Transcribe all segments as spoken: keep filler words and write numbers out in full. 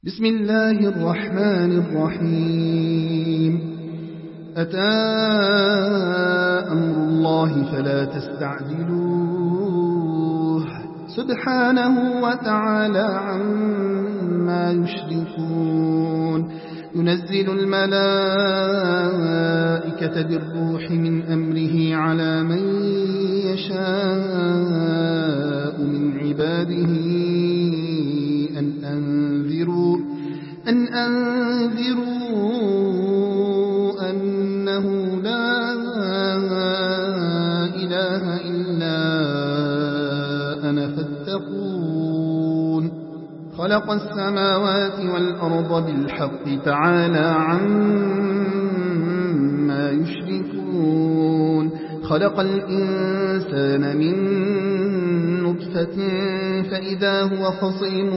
بسم الله الرحمن الرحيم أتى أمر الله فلا تستعجلوه سبحانه وتعالى عما يشركون ينزل الملائكة بالروح من أمره على من يشاء من عباده أن أنذروا أن أنذروا أنه لا إله إلا أنا فاتقون خلق السماوات والأرض بالحق تعالى عما يشركون خلق الإنسان من نطفة فإذا هو خصيم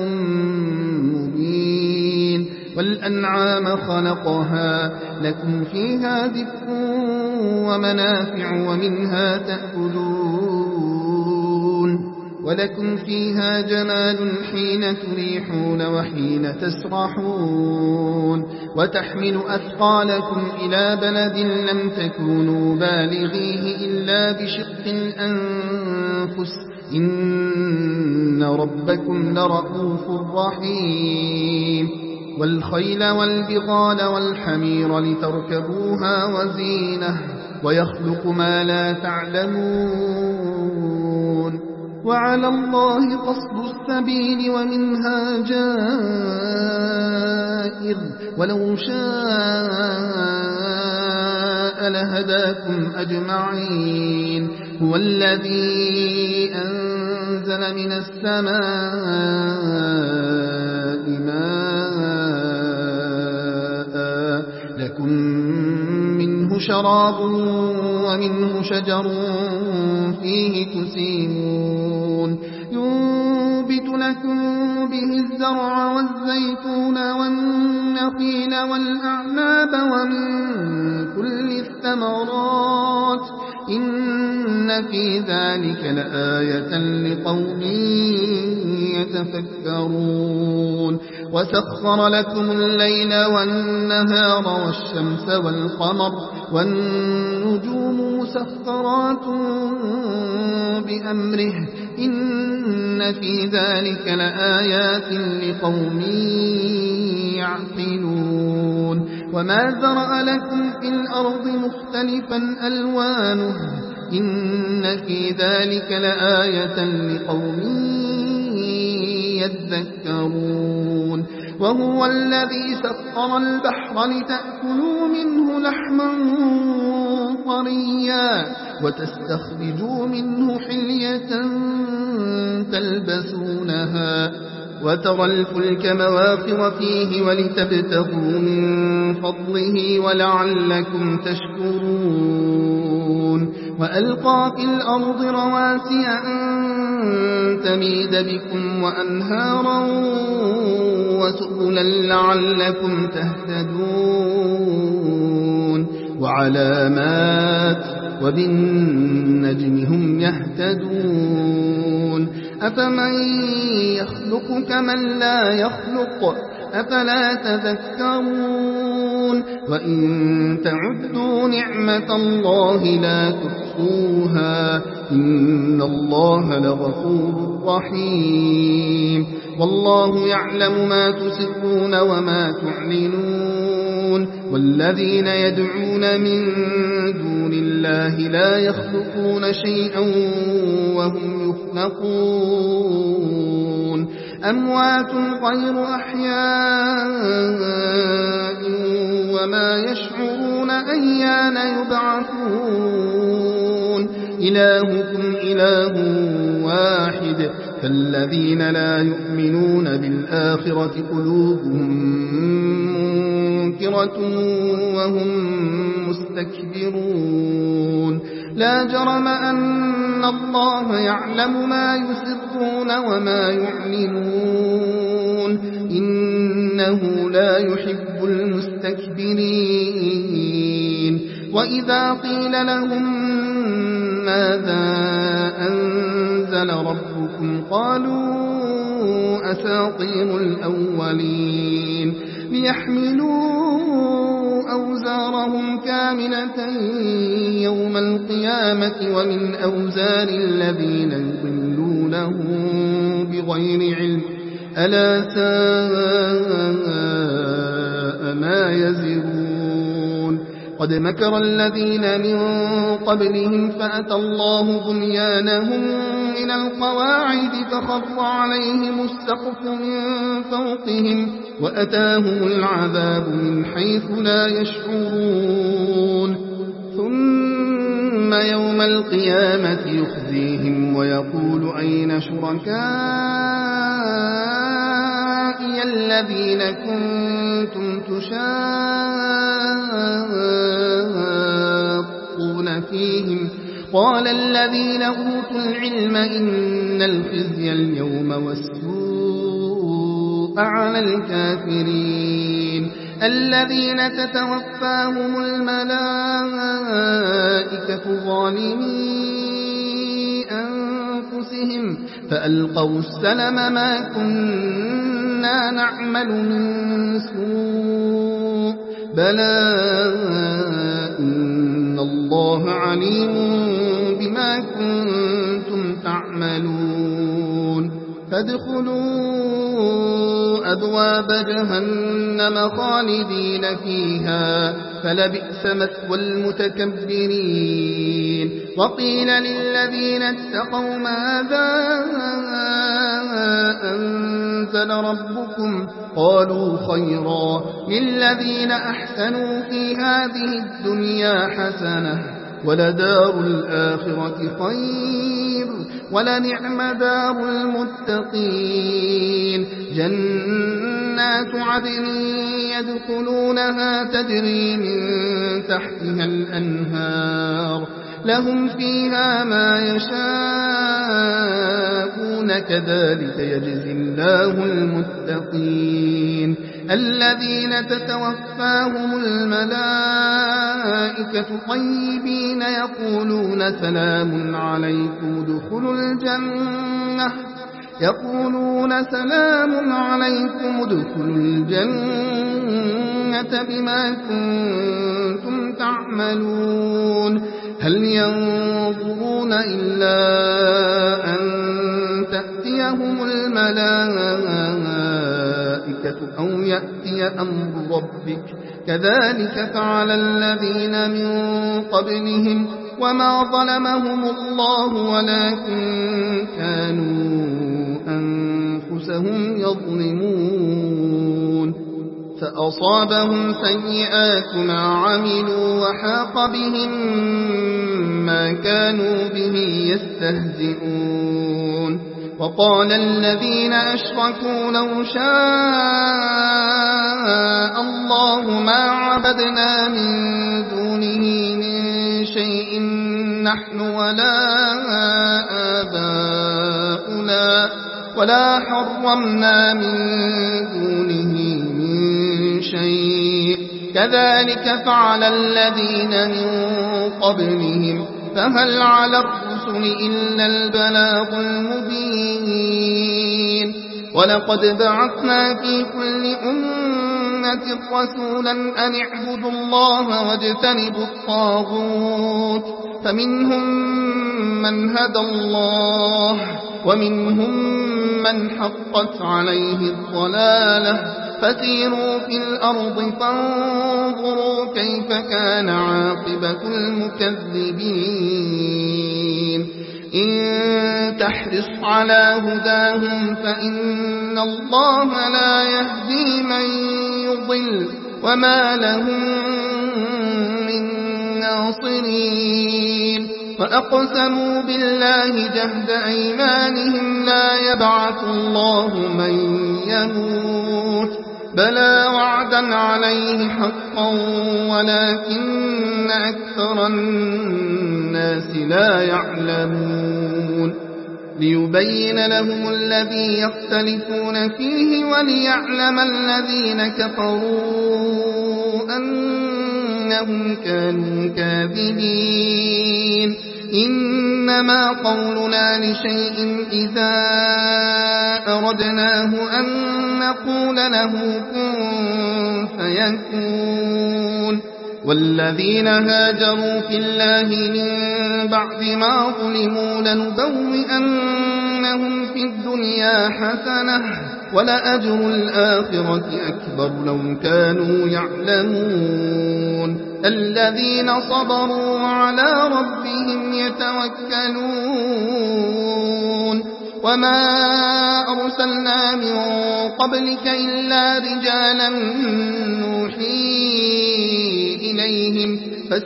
مبين والأنعام خلقها لكم فيها دفء ومنافع ومنها تأكلون ولكم فيها جمال حين تريحون وحين تسرحون وتحمل أثقالكم إلى بلد لم تكونوا بالغيه إلا بشق الأنفس إن ربكم لرؤوف رحيم والخيل والبغال والحمير لتركبوها وزينة ويخلق ما لا تعلمون وعلى الله قصد السبيل ومنها جائر ولو شاء لهداكم أجمعين هو الذي أنزل من السماء ماء لكم منه شراب ومنه شجر فيه تسيمون ينبت لكم به الزرع والزيتون والنخيل والأعناب ومن كل الثمرات إن في ذلك لآية لقوم يتفكرون وسخر لكم الليل والنهار والشمس والقمر والنجوم مسخرات بأمره إن في ذلك لآيات لقوم يعقلون وما ذرأ لكم في الأرض مختلفا ألوانه إن في ذلك لآية لقوم يذكرون وهو الذي سخر البحر لتأكلوا منه لحما طريا وتستخرجوا منه حلية تلبسونها وترى الفلك مواخر فيه ولتبتغوا من فضله ولعلكم تشكرون وألقى في الأرض رواسي أن تميد بكم وأنهارا وسبلا لعلكم تهتدون وعلامات وبالنجم هم يهتدون أفمن يخلق كمن لا يخلق أفلا تذكرون وإن تعدوا نعمة الله لا تحصوها إن الله لغفور رحيم والله يعلم ما تسرون وما تعلنون والذين يدعون من دون الله لا يخلقون شيئا وهم يخلقون أموات غير أحياء وما يشعرون أيان يبعثون إلهكم إله واحد فالذين لا يؤمنون بالآخرة قلوبهم منكرة وهم مستكبرون لا جرم أن الله يعلم ما يسرون وما يعلنون إنه لا يحب المستكبرين وإذا قيل لهم ماذا أنزل ربكم قالوا أساطير الأولين ليحملوا أوزارهم كاملة يوم القيامة ومن أوزار الذين يضلونهم بغير علم ألا ساء ما يزرون قد مكر الذين من قبلهم فأتى الله بنيانهم من القواعد فخر عليهم السقف من فوقهم وأتاهم العذاب من حيث لا يشعرون ثم يوم القيامة يخزيهم ويقول أين شركائي الذين كنتم تشاقون فيهم قال الذين أوتوا العلم إن الخزي اليوم والسوء على الكافرين الذين تتوفاهم الملائكة ظالمي أنفسهم فألقوا السلم ما كنا نعمل من سوء بلى إن الله عليم بما كنتم تعملون فادخلوا أبواب جهنم خالدين فيها فلبئس مثوى المتكبرين وقيل للذين اتقوا ماذا أنزل ربكم قالوا خيرا للذين أحسنوا في هذه الدنيا حسنة ولدار الآخرة خير ولنعم دار المتقين جنات عدن يدخلونها تجري من تحتها الأنهار لهم فيها ما يشاءون كذلك يجزي الله المتقين الذين تتوفاهم الملائكة طيبين يقولون سلام عليكم ادخلوا الجنة يقولون سلام عليكم ادخلوا الجنة بما كنتم تعملون هل ينظرون إلا أن تأتيهم الملائكة أو يأتي أمر ربك كذلك فعل الذين من قبلهم وما ظلمهم الله ولكن كانوا أنفسهم يظلمون فأصابهم سيئات ما عملوا وحاق بهم ما كانوا به يستهزئون وقال الذين أشركوا لو شاء الله ما عبدنا من دونه من شيء نحن ولا آباؤنا ولا حرمنا من دونه من شيء كذلك فعل الذين من قبلهم فهل على الرسل إلا البلاغ المبين ولقد بعثنا في كل أمة رسولا أن اعبدوا الله واجتنبوا الطاغوت فمنهم من هدى الله ومنهم من حقت عليه الضلالة فسيروا في الأرض فانظروا كيف كان عاقبة المكذبين إن تحرص على هداهم فإن الله لا يهدي من يضل وما لهم من ناصرين وأقسموا بالله جهد أيمانهم لا يبعث الله من يموت بلى وعدا عليه حقا ولكن أكثر الناس لا يعلمون ليبين لهم الذي يختلفون فيه وليعلم الذين كفروا أنهم كانوا كاذبين إنما قولنا لشيء إذا أردناه أن نقول له كن فيكون والذين هاجروا في الله من بعد ما ظلموا لنبوئنهم في الدنيا حسنة ولأجر الآخرة أكبر لو كانوا يعلمون الذين صبروا على ربهم يتوكلون وما أرسلنا من قبلك إلا رجالا نوحي إليهم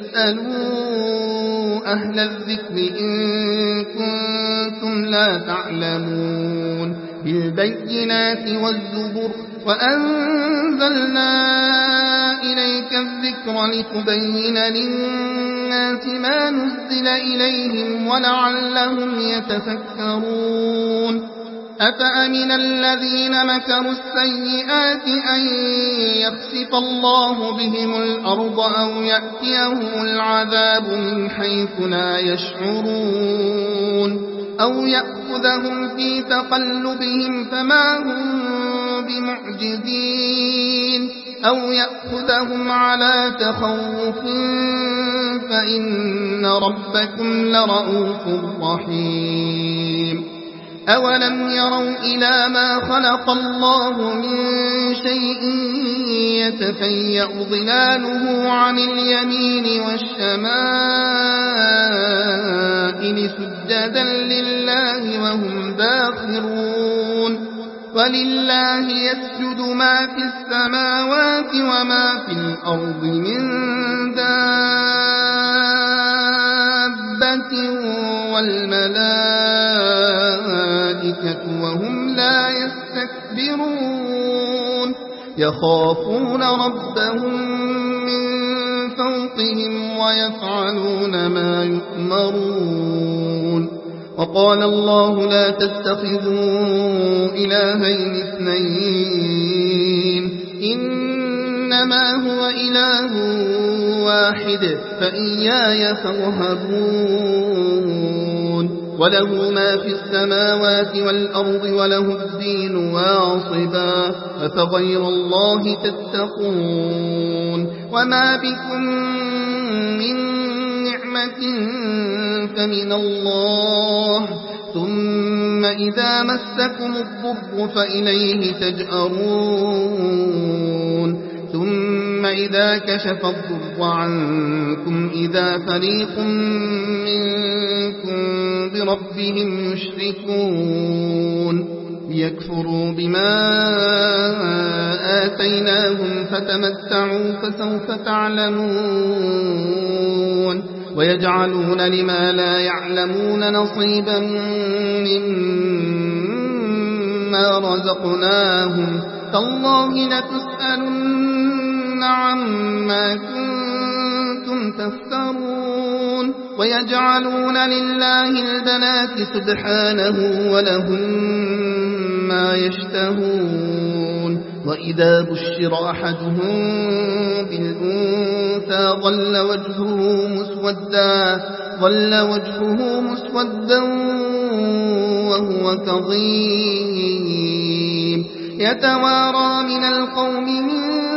فاسألوا أهل الذكر إن كنتم لا تعلمون بالبينات والزبر وأنزلنا إليك الذكر لتبين للناس ما نزل إليهم ولعلهم يتفكرون أفأمن الذين مكروا السيئات أن يخسف الله بهم الأرض أو يأتيهم العذاب من حيث لا يشعرون أو يأخذهم في تقلبهم فما هم بمعجزين أو يأخذهم على تخوف فإن ربكم لرؤوف رحيم أولم يروا إلى ما خلق الله من شيء يتفيأ ظلاله عن اليمين والشمائل سجدا لله وهم داخرون ولله يسجد ما في السماوات وما في الأرض من دابة والملائكة وهم لا يستكبرون يخافون ربهم من فوقهم ويفعلون ما يؤمرون وقال الله لا تتخذوا إلهين اثنين إنما هو إله واحد فإياي فارهبون وله ما في السماوات والأرض وله الدين واصبا أفغير الله تتقون وما بكم من نعمة فمن الله ثم إذا مسكم الضر فإليه تجأرون ثم إذا كشف الضر عنكم إذا فريق منكم بربهم يشركون ليكفروا بما آتيناهم فتمتعوا فسوف تعلمون ويجعلون لما لا يعلمون نصيبا مما رزقناهم تالله لتسألن عما كنتم تفترون ويجعلون لله البنات سبحانه ولهم ما يشتهون وإذا بشر أحدهم بالأنثى ظل وجهه مسودا ظل وجهه مسودا وهو كظيم يتوارى من القوم من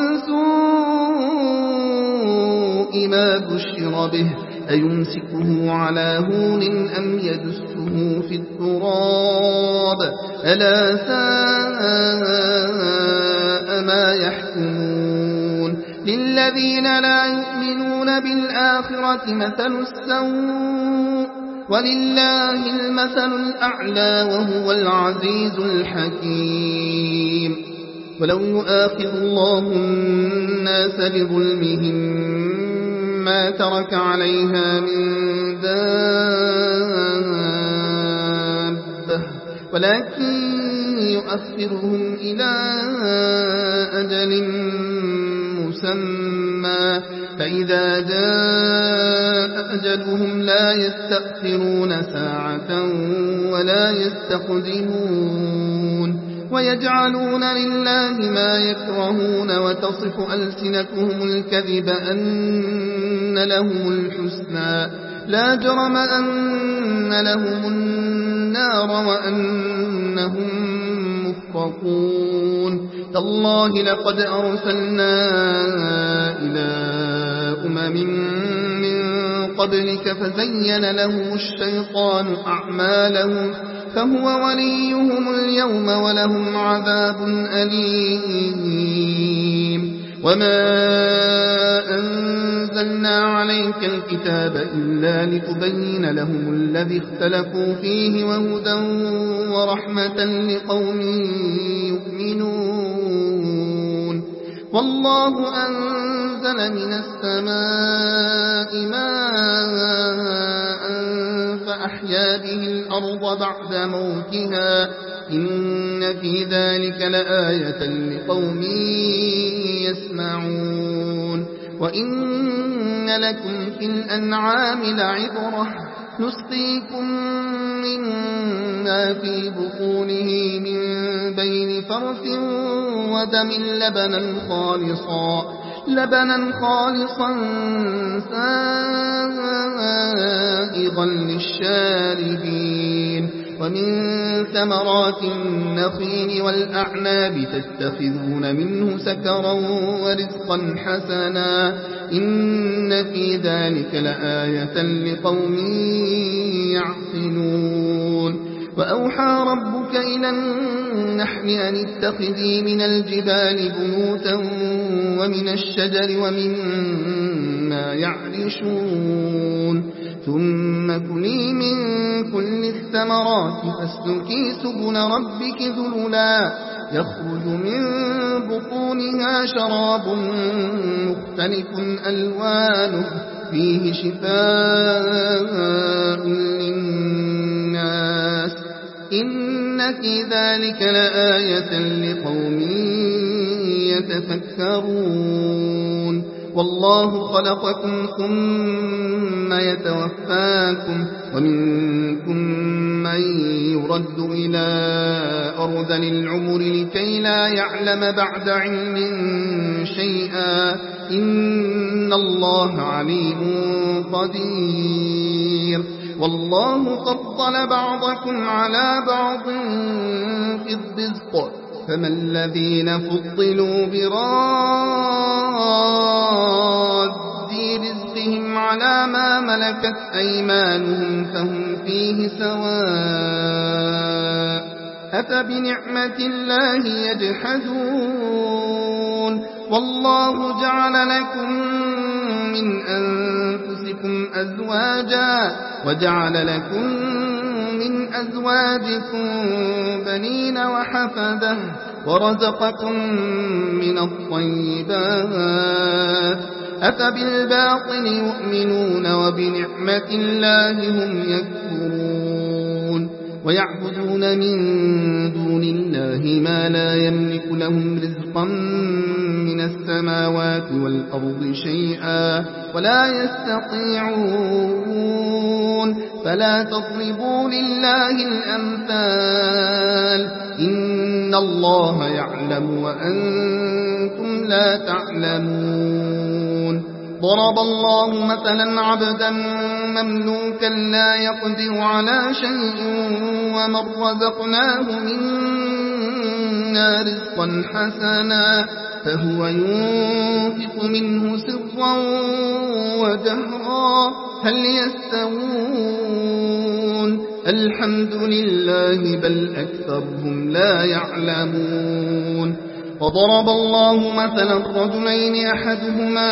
سوء ما بشر به أيمسكه على هون أم يدسه في التراب ألا ساء ما يحكمون للذين لا يؤمنون بالآخرة مثل السوء ولله المثل الأعلى وهو العزيز الحكيم ولو يؤاخذ الله الناس بظلمهم ما ترك عليها من دابة ولكن يؤخرهم إلى أجل مسمى فإذا جاء أجلهم لا يستأخرون ساعة ولا يستقدمون ويجعلون لله ما يكرهون وتصف ألسنتهم الكذب أن لهم الحسنى لا جرم أن لهم النار وأنهم مفرطون تالله لقد أرسلنا إلى أمم من قبلك فزين لهم الشيطان أعمالهم فهو وليهم اليوم ولهم عذاب أليم وما أنزلنا عليك الكتاب إلا لتبين لهم الذي اختلفوا فيه وهدى ورحمة لقوم يؤمنون والله أنزل من السماء ماء فأحيا به الأرض بعد موتها إن في ذلك لآية لقوم يسمعون وإن لكم في الأنعام لعبرة نسقيكم مما في بطونه من بين فرث ودم لبنا خالصا لبنا خالصا سائغا للشاربين ومن ثمرات النخيل والأعناب تتخذون منه سكرا ورزقا حسنا إن في ذلك لآية لقوم يعقلون وأوحى ربك إلى النحل أن اتخذي من الجبال بيوتا ومن الشجر ومما يعرشون ثم كلي من كل الثمرات فاسلكي سبل ربك ذللا يخرج من بطونها شراب مختلف ألوانه فيه شفاء للناس إن في ذلك لآية لقوم يتفكرون والله خلقكم ثم يتوفاكم ومنكم من يرد إلى أرذل العمر لكي لا يعلم بعد علم شيئا إن الله عليم قدير والله فضل بعضكم على بعض في الرزق فما الذين فضلوا براد رزقهم على ما ملكت أيمانهم فهم فيه سواء أفبنعمة الله يجحدون والله جعل لكم من أنفسكم أزواجا وجعل لكم من أزواجكم بنين وحفدة ورزقكم من الطيبات أفبالباطل يؤمنون وبنعمة الله هم يكفرون ويعبدون من دون الله ما لا يملك لهم رزقا من السماوات والأرض شيئا ولا يستطيعون فلا تضربوا لله الأمثال إن الله يعلم وأنتم لا تعلمون ضرب الله مثلا عبدا مملوكا لا يقدر على شيء ومن رزقناه منا رزقا حسنا فهو ينفق منه سرا وجهرا هل يستوون الحمد لله بل أكثرهم لا يعلمون وضرب الله مثلا رجلين أحدهما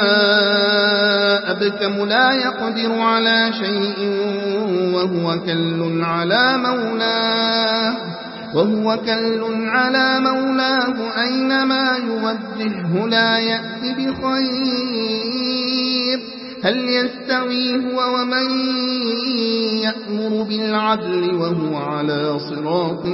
أبكم لا يقدر على شيء وهو كل على مولاه وهو كل على مولاه أينما يوجهه لا يأتي بخير هل يستوي هو ومن يأمر بالعدل وهو على صراط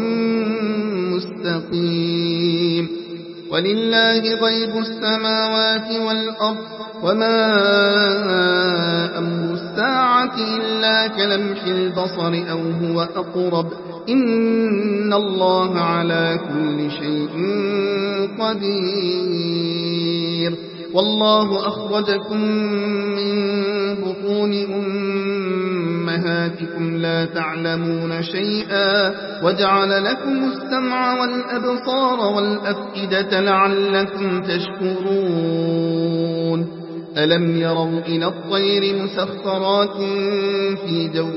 مستقيم ولله غيب السماوات والأرض وما أمر الساعة إلا كلمح البصر أو هو أقرب إن الله على كل شيء قدير والله أخرجكم من بطون أمهاتكم أمهاتكم لا تعلمون شيئا وجعل لكم السمع والأبصار والأفئدة لعلكم تشكرون ألم يروا إلى الطير مسخرات في جو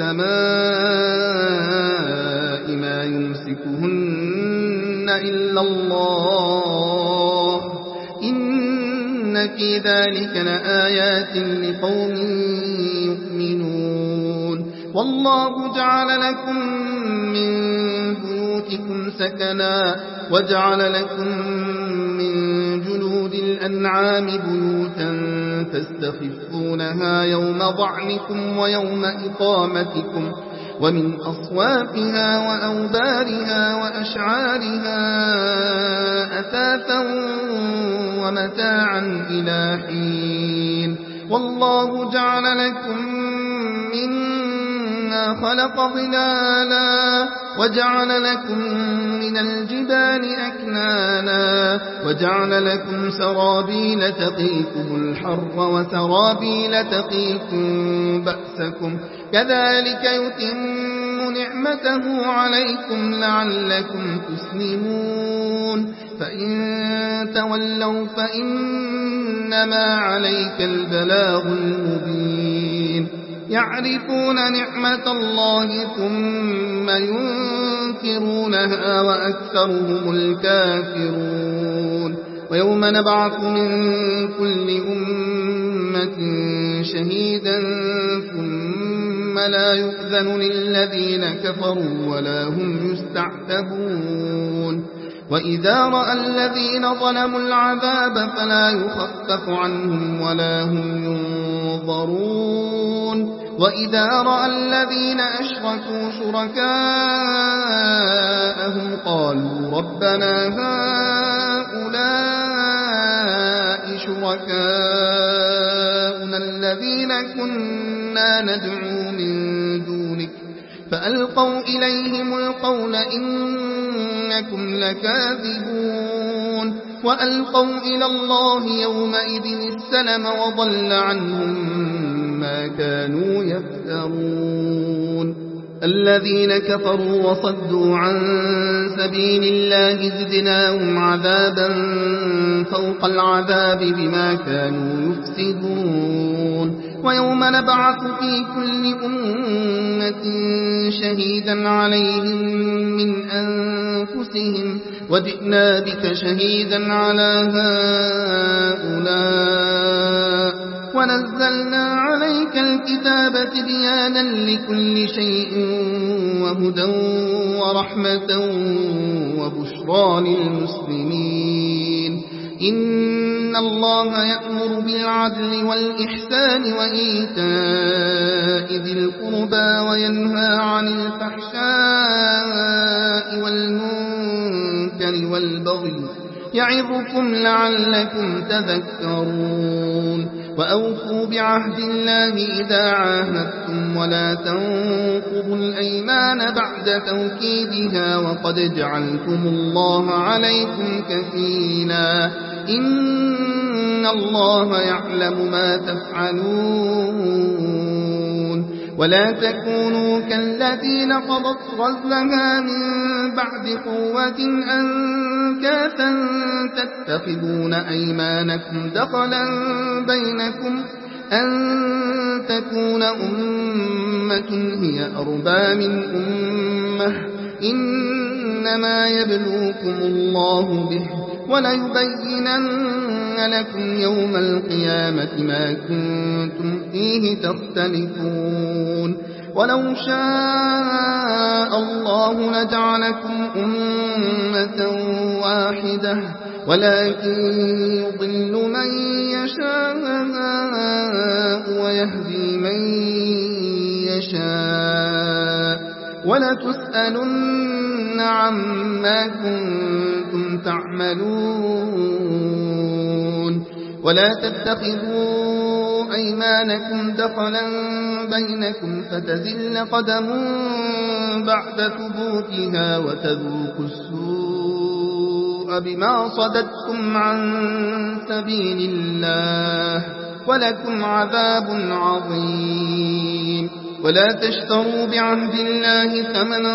السماء ما يمسكهن إلا الله إن في ذلك لآيات لقوم يؤمنون والله جعل لكم من بيوتكم سكنا وجعل لكم من جلود الأنعام بيوتا تستخفونها يوم ضعنكم ويوم إقامتكم ومن أصوافها وأوبارها وأشعارها أثاثا ومتاعا إلى حين والله جعل لكم مما خلق ظلالا وجعل لكم من الجبال أكنانا وجعل لكم سرابيل تقيكم الحر وسرابيل تقيكم بأسكم كذلك يتم نعمته عليكم لعلكم تسلمون فإن تولوا فإنما عليك البلاغ المبين يعرفون نعمة الله ثم ينكرونها وأكثرهم الكافرون ويوم نبعث من كل أمة شهيدا ثم لا يؤذن للذين كفروا ولا هم يستعتبون وإذا رأى الذين ظلموا العذاب فلا يخفف عنهم ولا هم ينظرون وإذا رأى الذين أشركوا شركاءهم قالوا ربنا هؤلاء شركاؤنا الذين كنا ندعو من دونك فألقوا إليهم القول إنكم لكاذبون وألقوا إلى الله يومئذ السلم وضل عنهم ما كانوا يفترون الذين كفروا وصدوا عن سبيل الله زدناهم عذابا فوق العذاب بما كانوا يفسدون ويوم نبعث في كل أمة شهيدا عليهم من أنفسهم وجئنا بك شهيدا على هؤلاء ونزلنا عليك الكتاب تبيانا لكل شيء وهدى ورحمة وبشرى للمسلمين إن الله يأمر بالعدل والإحسان وإيتاء ذي القربى وينهى عن الفحشاء والمنكر والبغي يعظكم لعلكم تذكرون وأوفوا بعهد الله إذا عاهدتم ولا تنقضوا الأيمان بعد توكيدها وقد جعلتم الله عليكم كفيلا إن الله يعلم ما تفعلون ولا تكونوا كالذين قضت غزلها من بعد قوة أنكاثا تتخذون أيمانكم دخلا بينكم أن تكون أمة هي أربى من أمة إنما يبلوكم الله به وليبينن لكم يوم القيامة ما كنتم فيه تختلفون ولو شاء الله لجعلكم أمة واحدة ولكن يضل من يشاء ويهدي من يشاء ولتسألن عما كنتم تعملون ولا تتخذوا أيمانكم دخلا بينكم فتزل قدم بعد ثبوتها وتذوقوا السوء بما صددتم عن سبيل الله ولكم عذاب عظيم ولا تشتروا بعهد الله ثمنا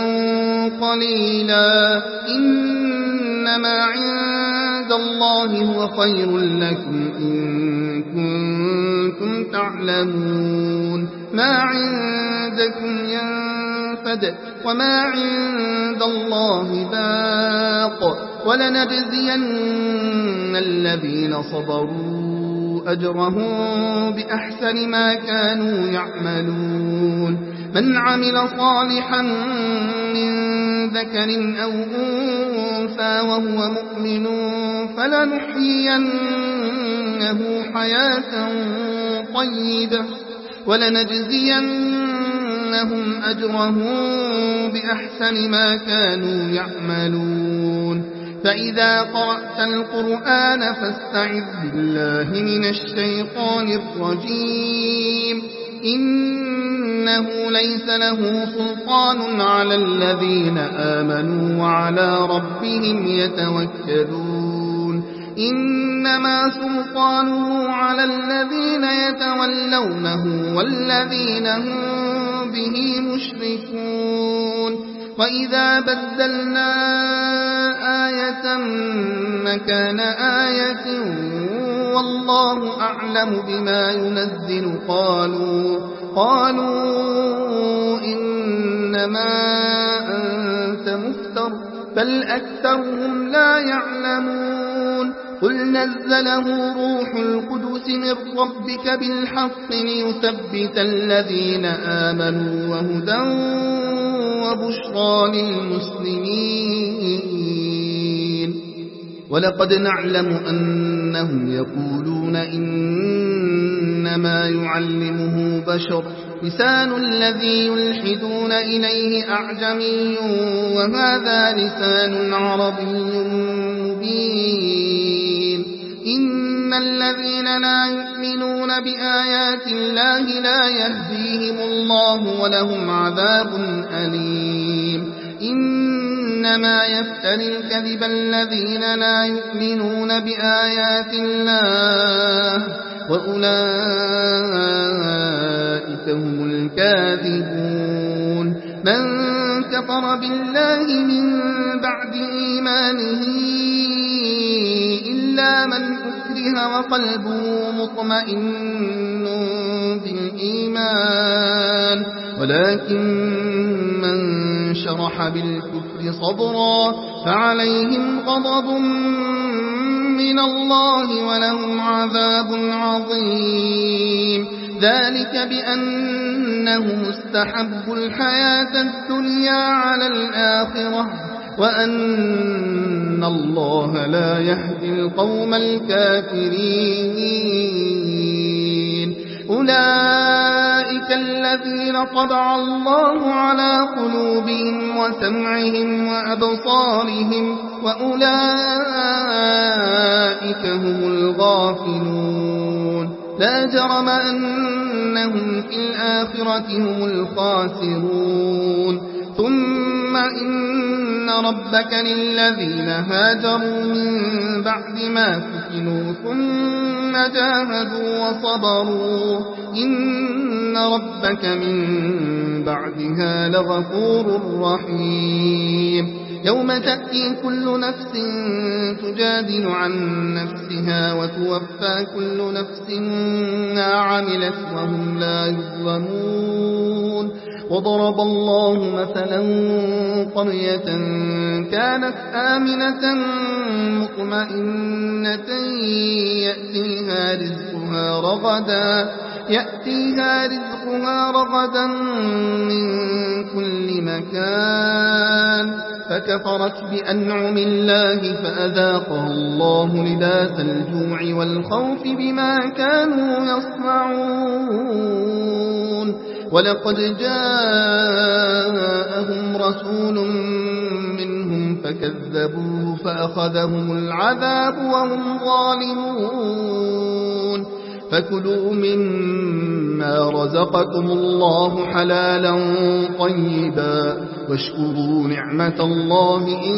قليلا إنما عند الله هو خير لكم إن كنتم تعلمون ما عندكم ينفد وما عند الله باق ولنجزين الذين صبروا أجرهم بأحسن ما كانوا يعملون من عمل صالحا من ذكر أو أنثى وهو مؤمن فلنحيينه حياة طيبة ولنجزينهم أجرهم بأحسن ما كانوا يعملون فإذا قرأت القرآن فاستعذ بالله من الشيطان الرجيم إنه ليس له سلطان على الذين آمنوا وعلى ربهم يتوكلون إنما سلطانه على الذين يتولونه والذين هم به مشركون وإذا بدلنا آية مكان آية والله أعلم بما ينزل قالوا قالوا إنما أنت مفتر بل أكثرهم لا يعلمون قل نزله روح القدس من ربك بالحق ليثبت الذين آمنوا وهدى وبشرى للمسلمين ولقد نعلم أنهم يقولون إنما يعلمه بشر لسان الذي يلحدون إليه أعجمي وهذا لسان عربي مبين إن الذين لا يؤمنون بآيات الله لا يهديهم الله ولهم عذاب أليم إنما يفتري الكذب الذين لا يؤمنون بآيات الله وأولئك هم الكاذبون من كفر بالله من بعد إيمانه إلا من أكره وقلبه مطمئن بالإيمان ولكن من شرح بالكفر صدرا فعليهم غضب من الله ولهم عذاب عظيم ذلك بأنهم استحبوا الحياة الدنيا على الآخرة وأن الله لا يهدي القوم الكافرين أولئك الذين طبع الله على قلوبهم وسمعهم وأبصارهم وأولئك هم الغافلون لا جرم أنهم في الآخرة هم الخاسرون ثم إن ربك للذين هاجروا من بعد ما فتنوا ثم جاهدوا وصبروا إن ربك من بعدها لغفور رحيم يوم تأتي كل نفس تجادل عن نفسها وتوفى كل نفس ما عملت وهم لا يظلمون وضرب الله مثلا قرية كانت آمنة مطمئنة يأتيها رزقها رغدا يأتيها رزقها رغدا من كل مكان فكفرت بأنعم الله فأذاقها الله لباس الجوع والخوف بما كانوا يصنعون ولقد جاءهم رسول منهم فكذبوه فأخذهم العذاب وهم ظالمون فكلوا مما رزقكم الله حلالا طيبا واشكروا نعمة الله إن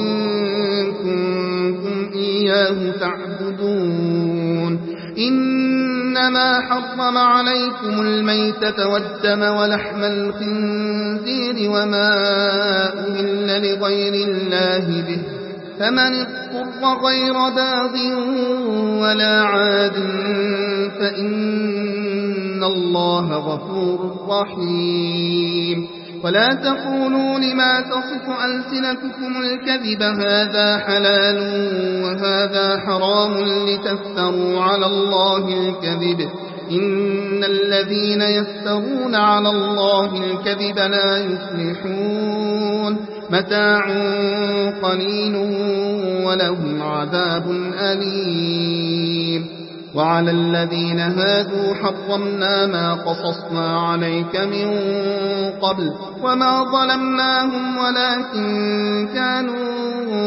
كنتم إياه تعبدون إنما حرم عليكم الميتة والدم ولحم الخنزير وما أهل لغير الله به فمن اضطر غير باغ ولا عاد فإن الله غفور رحيم. ولا تقولوا لما تصف ألسنتكم الكذب هذا حلال وهذا حرام لتفتروا على الله الكذب إن الذين يفترون على الله الكذب لا يفلحون متاع قليل ولهم عذاب أليم. وعلى الذين هادوا حرمنا ما قصصنا عليك من قبل وما ظلمناهم ولكن كانوا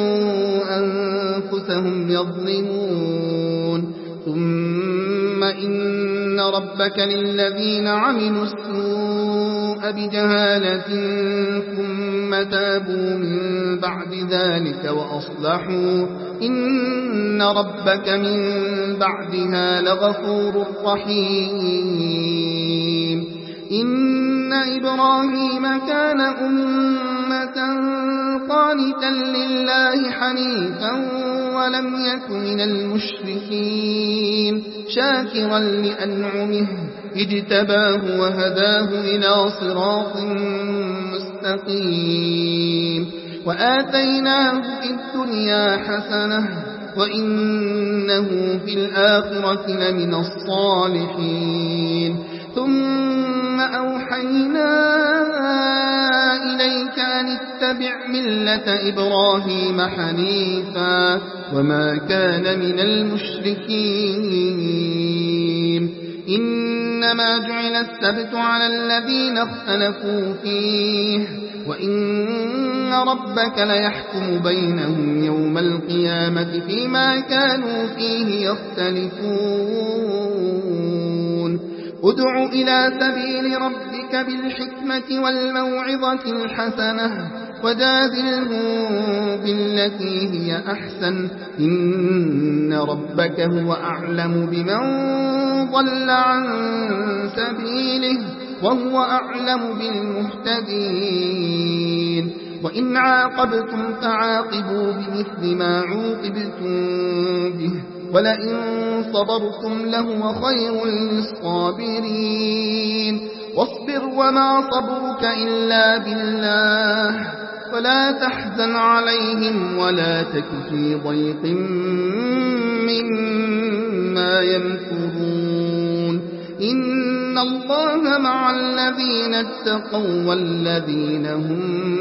أنفسهم يظلمون. ثم إن ربك للذين عملوا السوء بجهالة ثم تابوا من بعد ذلك وأصلحوا إن ربك من بعدها لغفور رحيم. إن إبراهيم كان أمة قانتا لله حنيفا ولم يك من المشركين شاكرا لأنعمه اجتباه وهداه إلى صراط مستقيم. وآتيناه في الدنيا حسنة وإنه في الآخرة لمن الصالحين. ثم أوحينا إليك أن اتبع ملة إبراهيم حنيفا وما كان من المشركين. إنما جعل السبت على الذين اختلفوا فيه وإن ربك ليحكم بينهم يوم القيامة فيما كانوا فيه يختلفون. ادع إلى سبيل ربك بالحكمة والموعظة الحسنة وجادلهم بالتي هي أحسن إن ربك هو أعلم بمن ضل عن سبيله وهو أعلم بالمهتدين. وإن عاقبتم فعاقبوا بمثل ما عوقبتم به ولئن صبرتم لهو خير للصابرين. واصبر وما صبرك إلا بالله ولا تحزن عليهم ولا تك في ضيق مما يمكرون إن الله مع الذين اتقوا والذين هم